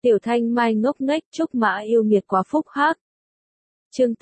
Tiểu Thanh Mai ngốc nghếch Trúc Mã yêu nghiệt quá phúc hắc. Chương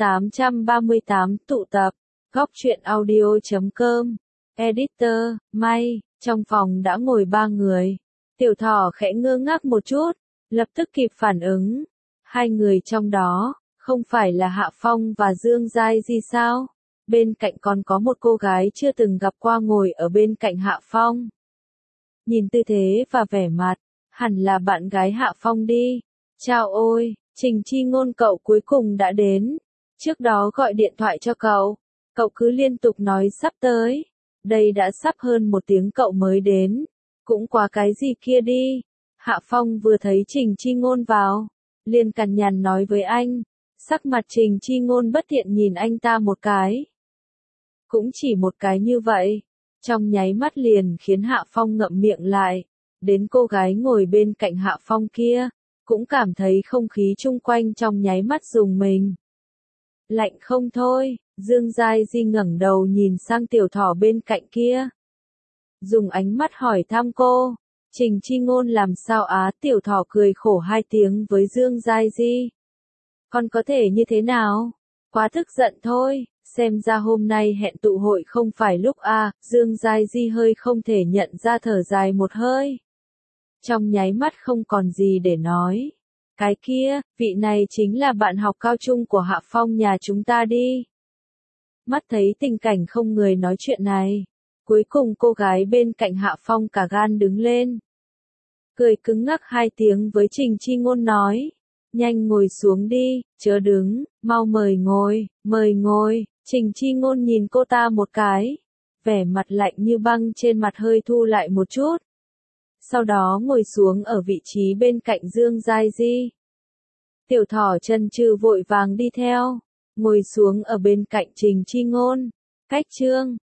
838 tụ tập, góc truyện audio.com, editor, May, trong phòng đã ngồi 3 người. Tiểu Thỏ khẽ ngơ ngác một chút, lập tức kịp phản ứng. Hai người trong đó, không phải là Hạ Phong và Dương Giai Di sao? Bên cạnh còn có một cô gái chưa từng gặp qua ngồi ở bên cạnh Hạ Phong. Nhìn tư thế và vẻ mặt, hẳn là bạn gái Hạ Phong đi. Chao ôi, Trình Chi Ngôn cậu cuối cùng đã đến. Trước đó gọi điện thoại cho cậu cứ liên tục nói sắp tới. Đây đã sắp hơn 1 tiếng cậu mới đến. Cũng quá cái gì kia đi. Hạ Phong vừa thấy Trình Chi Ngôn vào, liền cằn nhằn nói với anh. Sắc mặt Trình Chi Ngôn bất thiện nhìn anh ta một cái. Cũng chỉ một cái như vậy, trong nháy mắt liền khiến Hạ Phong ngậm miệng lại. Đến cô gái ngồi bên cạnh Hạ Phong kia, cũng cảm thấy không khí chung quanh trong nháy mắt rùng mình. Lạnh không thôi, Dương Giai Di ngẩng đầu nhìn sang Tiểu Thỏ bên cạnh kia. Dùng ánh mắt hỏi thăm cô, Trình Chi Ngôn làm sao á? Tiểu Thỏ cười khổ 2 tiếng với Dương Giai Di. Con có thể như thế nào? Quá tức giận thôi, xem ra hôm nay hẹn tụ hội không phải lúc à? Dương Giai Di hơi không thể nhận ra thở dài một hơi. Trong nháy mắt không còn gì để nói. Cái kia, vị này chính là bạn học cao trung của Hạ Phong nhà chúng ta đi. Mắt thấy tình cảnh không người nói chuyện này. Cuối cùng cô gái bên cạnh Hạ Phong cả gan đứng lên. Cười cứng ngắc 2 tiếng với Trình Chi Ngôn nói. Nhanh ngồi xuống đi, chớ đứng, mau mời ngồi. Trình Chi Ngôn nhìn cô ta một cái. Vẻ mặt lạnh như băng trên mặt hơi thu lại một chút. Sau đó ngồi xuống ở vị trí bên cạnh Dương Giai Di. Tiểu Thỏ chần chừ vội vàng đi theo, ngồi xuống ở bên cạnh Trình Chi Ngôn. Cách chương